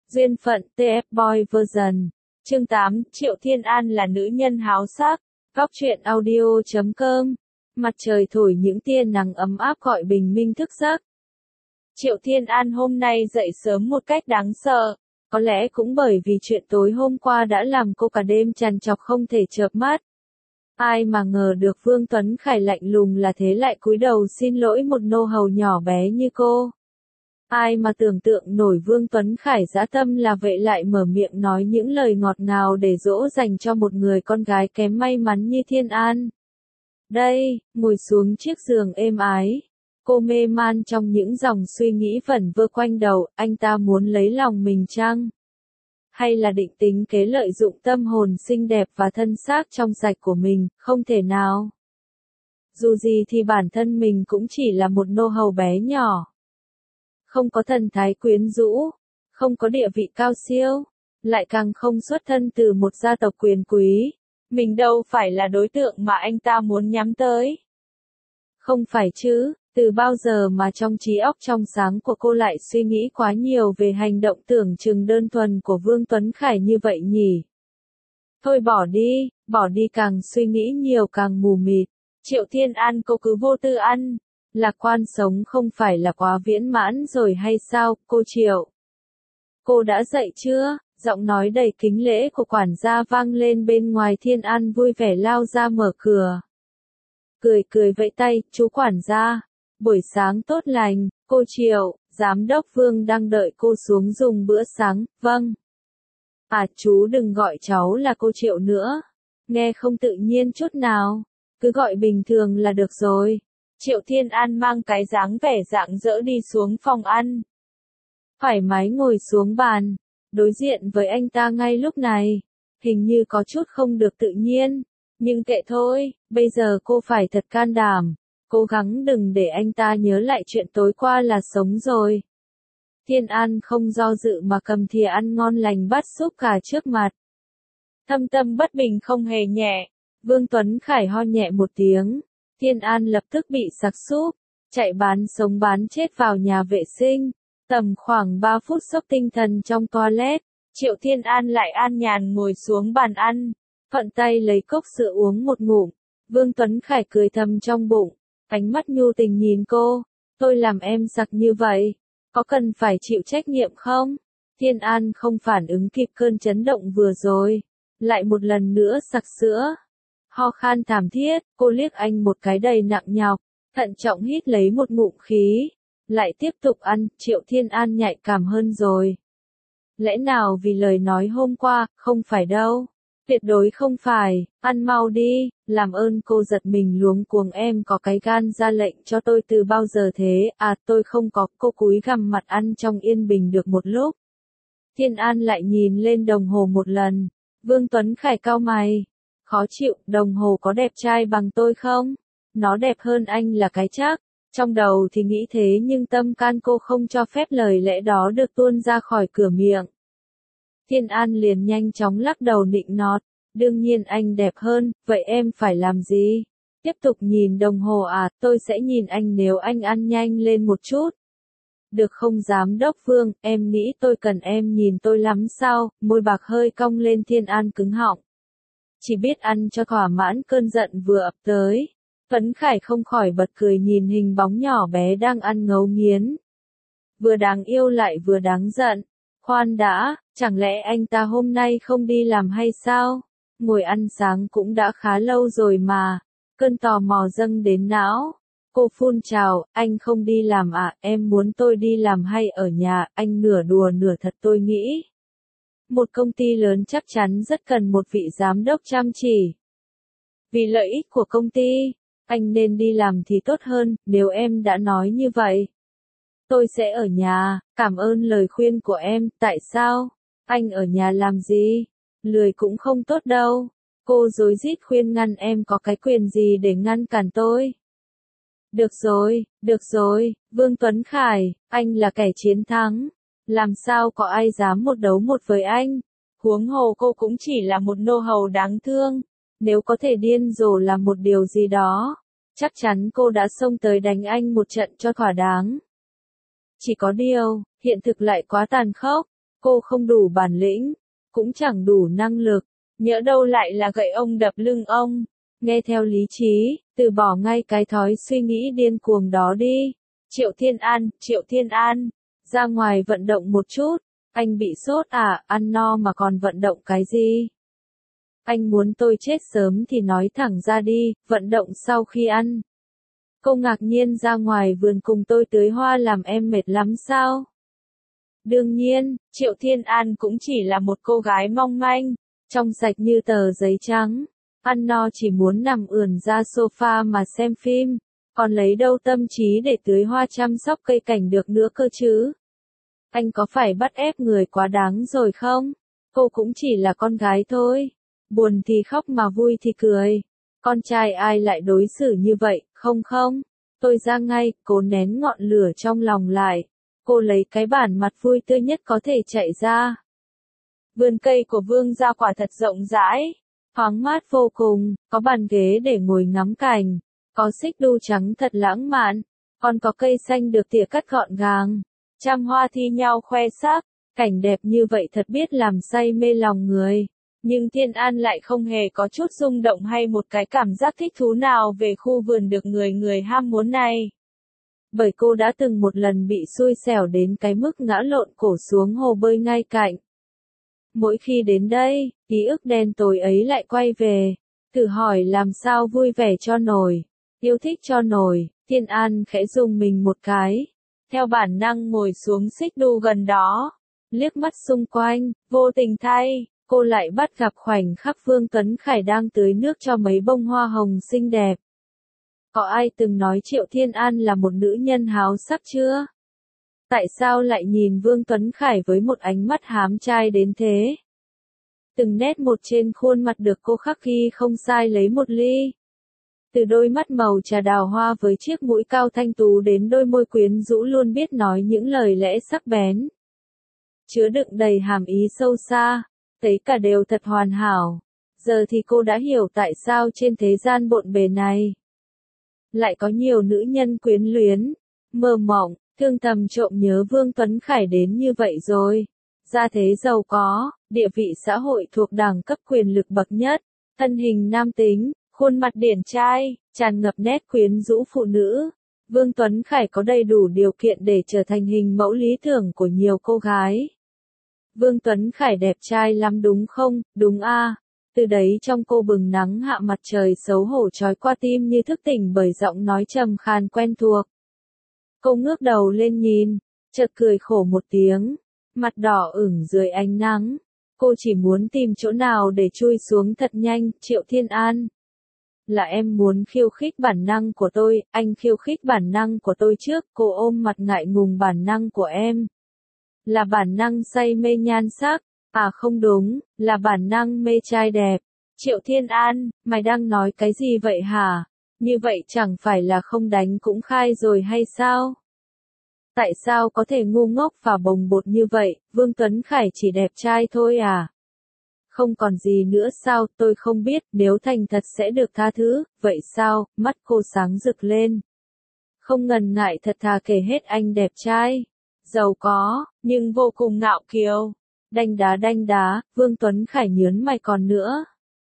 Duyên phận TF Boy version. Chương 8, Triệu Thiên An là nữ nhân háo sắc. Góc truyện audio.com. Mặt trời thổi những tia nắng ấm áp gọi bình minh thức giấc. Triệu Thiên An hôm nay dậy sớm một cách đáng sợ. Có lẽ cũng bởi vì chuyện tối hôm qua đã làm cô cả đêm trằn trọc không thể chợp mắt. Ai mà ngờ được Vương Tuấn Khải lạnh lùng là thế lại cúi đầu xin lỗi một nô hầu nhỏ bé như cô. Ai mà tưởng tượng nổi Vương Tuấn Khải dã tâm là vậy lại mở miệng nói những lời ngọt ngào để dỗ dành cho một người con gái kém may mắn như Thiên An. Đây, ngồi xuống chiếc giường êm ái. Cô mê man trong những dòng suy nghĩ vẩn vơ quanh đầu, anh ta muốn lấy lòng mình chăng? Hay là định tính kế lợi dụng tâm hồn xinh đẹp và thân xác trong sạch của mình, không thể nào. Dù gì thì bản thân mình cũng chỉ là một nô hầu bé nhỏ. Không có thần thái quyến rũ, không có địa vị cao siêu, lại càng không xuất thân từ một gia tộc quyền quý. Mình đâu phải là đối tượng mà anh ta muốn nhắm tới. Không phải chứ, từ bao giờ mà trong trí óc trong sáng của cô lại suy nghĩ quá nhiều về hành động tưởng chừng đơn thuần của Vương Tuấn Khải như vậy nhỉ? Thôi bỏ đi càng suy nghĩ nhiều càng mù mịt. Triệu Thiên An cô cứ vô tư ăn. Lạc quan sống không phải là quá viễn mãn rồi hay sao, cô Triệu? Cô đã dậy chưa? Giọng nói đầy kính lễ của quản gia vang lên bên ngoài. Thiên An vui vẻ lao ra mở cửa. Cười vẫy tay, chú quản gia. Buổi sáng tốt lành, cô Triệu, giám đốc Vương đang đợi cô xuống dùng bữa sáng, vâng. À chú đừng gọi cháu là cô Triệu nữa. Nghe không tự nhiên chút nào. Cứ gọi bình thường là được rồi. Triệu Thiên An mang cái dáng vẻ rạng rỡ đi xuống phòng ăn. Thoải mái ngồi xuống bàn, đối diện với anh ta ngay lúc này. Hình như có chút không được tự nhiên. Nhưng kệ thôi, bây giờ cô phải thật can đảm. Cố gắng đừng để anh ta nhớ lại chuyện tối qua là sống rồi. Thiên An không do dự mà cầm thìa ăn ngon lành bắt súp cà trước mặt. Thâm tâm bất bình không hề nhẹ. Vương Tuấn Khải ho nhẹ một tiếng. Thiên An lập tức bị sặc súp, chạy bán sống bán chết vào nhà vệ sinh. Tầm khoảng 3 phút sốc tinh thần trong toilet, Triệu Thiên An lại an nhàn ngồi xuống bàn ăn, thuận tay lấy cốc sữa uống một ngụm. Vương Tuấn Khải cười thầm trong bụng, ánh mắt nhu tình nhìn cô. Tôi làm em sặc như vậy, có cần phải chịu trách nhiệm không? Thiên An không phản ứng kịp cơn chấn động vừa rồi, lại một lần nữa sặc sữa. Ho khan thảm thiết, cô liếc anh một cái đầy nặng nhọc, thận trọng hít lấy một ngụm khí, lại tiếp tục ăn. Triệu Thiên An nhạy cảm hơn rồi. Lẽ nào vì lời nói hôm qua, không phải đâu. Tuyệt đối không phải, ăn mau đi, làm ơn. Cô giật mình luống cuống, em có cái gan ra lệnh cho tôi từ bao giờ thế? À tôi không có. Cô cúi gằm mặt ăn trong yên bình được một lúc. Thiên An lại nhìn lên đồng hồ một lần. Vương Tuấn Khải cau mày. Khó chịu, đồng hồ có đẹp trai bằng tôi không? Nó đẹp hơn anh là cái chắc. Trong đầu thì nghĩ thế nhưng tâm can cô không cho phép lời lẽ đó được tuôn ra khỏi cửa miệng. Thiên An liền nhanh chóng lắc đầu nịnh nọt. Đương nhiên anh đẹp hơn, vậy em phải làm gì? Tiếp tục nhìn đồng hồ à? Tôi sẽ nhìn anh nếu anh ăn nhanh lên một chút. Được không giám đốc Vương, em nghĩ tôi cần em nhìn tôi lắm sao? Môi bạc hơi cong lên. Thiên An cứng họng. Chỉ biết ăn cho thỏa mãn cơn giận vừa ập tới. Tuấn Khải không khỏi bật cười nhìn hình bóng nhỏ bé đang ăn ngấu nghiến. Vừa đáng yêu lại vừa đáng giận. Khoan đã, chẳng lẽ anh ta hôm nay không đi làm hay sao? Ngồi ăn sáng cũng đã khá lâu rồi mà. Cơn tò mò dâng đến não. Cô phun trào, anh không đi làm à? Em muốn tôi đi làm hay ở nhà? Anh nửa đùa nửa thật. Tôi nghĩ một công ty lớn chắc chắn rất cần một vị giám đốc chăm chỉ. Vì lợi ích của công ty, anh nên đi làm thì tốt hơn. Nếu em đã nói như vậy, tôi sẽ ở nhà. Cảm ơn lời khuyên của em. Tại sao? Anh ở nhà làm gì? Lười cũng không tốt đâu. Cô rối rít khuyên ngăn. Em có cái quyền gì để ngăn cản tôi? Được rồi, Vương Tuấn Khải, anh là kẻ chiến thắng. Làm sao có ai dám một đấu một với anh? Huống hồ cô cũng chỉ là một nô hầu đáng thương. Nếu có thể điên rồ làm một điều gì đó, chắc chắn cô đã xông tới đánh anh một trận cho thỏa đáng. Chỉ có điều, hiện thực lại quá tàn khốc. Cô không đủ bản lĩnh, cũng chẳng đủ năng lực, nhỡ đâu lại là gậy ông đập lưng ông. Nghe theo lý trí, từ bỏ ngay cái thói suy nghĩ điên cuồng đó đi. Triệu Thiên An, ra ngoài vận động một chút. Anh bị sốt à, ăn no mà còn vận động cái gì? Anh muốn tôi chết sớm thì nói thẳng ra đi, vận động sau khi ăn. Cô ngạc nhiên ra ngoài vườn cùng tôi tưới hoa làm em mệt lắm sao? Đương nhiên, Triệu Thiên An cũng chỉ là một cô gái mong manh, trong sạch như tờ giấy trắng. Ăn no chỉ muốn nằm ườn ra sofa mà xem phim, còn lấy đâu tâm trí để tưới hoa chăm sóc cây cảnh được nữa cơ chứ? Anh có phải bắt ép người quá đáng rồi không? Cô cũng chỉ là con gái thôi. Buồn thì khóc mà vui thì cười. Con trai ai lại đối xử như vậy, không không? Tôi ra ngay, cố nén ngọn lửa trong lòng lại. Cô lấy cái bản mặt vui tươi nhất có thể chạy ra. Vườn cây của Vương gia quả thật rộng rãi, thoáng mát vô cùng, có bàn ghế để ngồi ngắm cảnh, có xích đu trắng thật lãng mạn, còn có cây xanh được tỉa cắt gọn gàng, trăm hoa thi nhau khoe sắc, cảnh đẹp như vậy thật biết làm say mê lòng người. Nhưng Thiên An lại không hề có chút rung động hay một cái cảm giác thích thú nào về khu vườn được người người ham muốn này. Bởi cô đã từng một lần bị xui xẻo đến cái mức ngã lộn cổ xuống hồ bơi ngay cạnh. Mỗi khi đến đây, ký ức đen tối ấy lại quay về, tự hỏi làm sao vui vẻ cho nổi, yêu thích cho nổi. Thiên An khẽ rùng mình một cái, theo bản năng ngồi xuống xích đu gần đó, liếc mắt xung quanh, vô tình thay, cô lại bắt gặp khoảnh khắc Vương Tuấn Khải đang tưới nước cho mấy bông hoa hồng xinh đẹp. Có ai từng nói Triệu Thiên An là một nữ nhân háo sắc chưa? Tại sao lại nhìn Vương Tuấn Khải với một ánh mắt hám trai đến thế? Từng nét một trên khuôn mặt được cô khắc ghi không sai lấy một ly. Từ đôi mắt màu trà đào hoa với chiếc mũi cao thanh tú đến đôi môi quyến rũ luôn biết nói những lời lẽ sắc bén, chứa đựng đầy hàm ý sâu xa, thấy cả đều thật hoàn hảo. Giờ thì cô đã hiểu tại sao trên thế gian bộn bề này lại có nhiều nữ nhân quyến luyến, mơ mộng, thương thầm trộm nhớ Vương Tuấn Khải đến như vậy rồi. Gia thế giàu có, địa vị xã hội thuộc đẳng cấp quyền lực bậc nhất, thân hình nam tính, khuôn mặt điển trai, tràn ngập nét quyến rũ phụ nữ. Vương Tuấn Khải có đầy đủ điều kiện để trở thành hình mẫu lý tưởng của nhiều cô gái. Vương Tuấn Khải đẹp trai lắm đúng không? Đúng a. Từ đấy trong cô bừng nắng hạ mặt trời xấu hổ trói qua tim như thức tỉnh bởi giọng nói trầm khàn quen thuộc. Cô ngước đầu lên nhìn, chợt cười khổ một tiếng, mặt đỏ ửng dưới ánh nắng. Cô chỉ muốn tìm chỗ nào để chui xuống thật nhanh. Triệu Thiên An, là em muốn khiêu khích bản năng của tôi, anh khiêu khích bản năng của tôi trước. Cô ôm mặt ngại ngùng. Bản năng của em là bản năng say mê nhan sắc. À không đúng, là bản năng mê trai đẹp. Triệu Thiên An, mày đang nói cái gì vậy hả? Như vậy chẳng phải là không đánh cũng khai rồi hay sao? Tại sao có thể ngu ngốc và bồng bột như vậy? Vương Tuấn Khải chỉ đẹp trai thôi à? Không còn gì nữa sao? Tôi không biết, nếu thành thật sẽ được tha thứ. Vậy sao? Mắt cô sáng rực lên, không ngần ngại thật thà kể hết anh đẹp trai, giàu có, nhưng vô cùng ngạo kiều. Đanh đá, Vương Tuấn Khải nhớn mày còn nữa.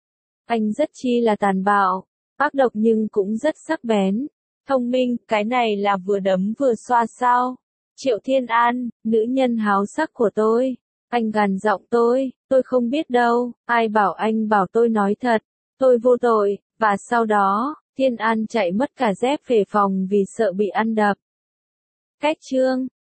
Anh rất chi là tàn bạo, ác độc nhưng cũng rất sắc bén, thông minh. Cái này là vừa đấm vừa xoa sao? Triệu Thiên An, nữ nhân háo sắc của tôi. Anh gằn giọng tôi không biết đâu, ai bảo anh bảo tôi nói thật, tôi vô tội. Và sau đó, Thiên An chạy mất cả dép về phòng vì sợ bị ăn đập. Cách chương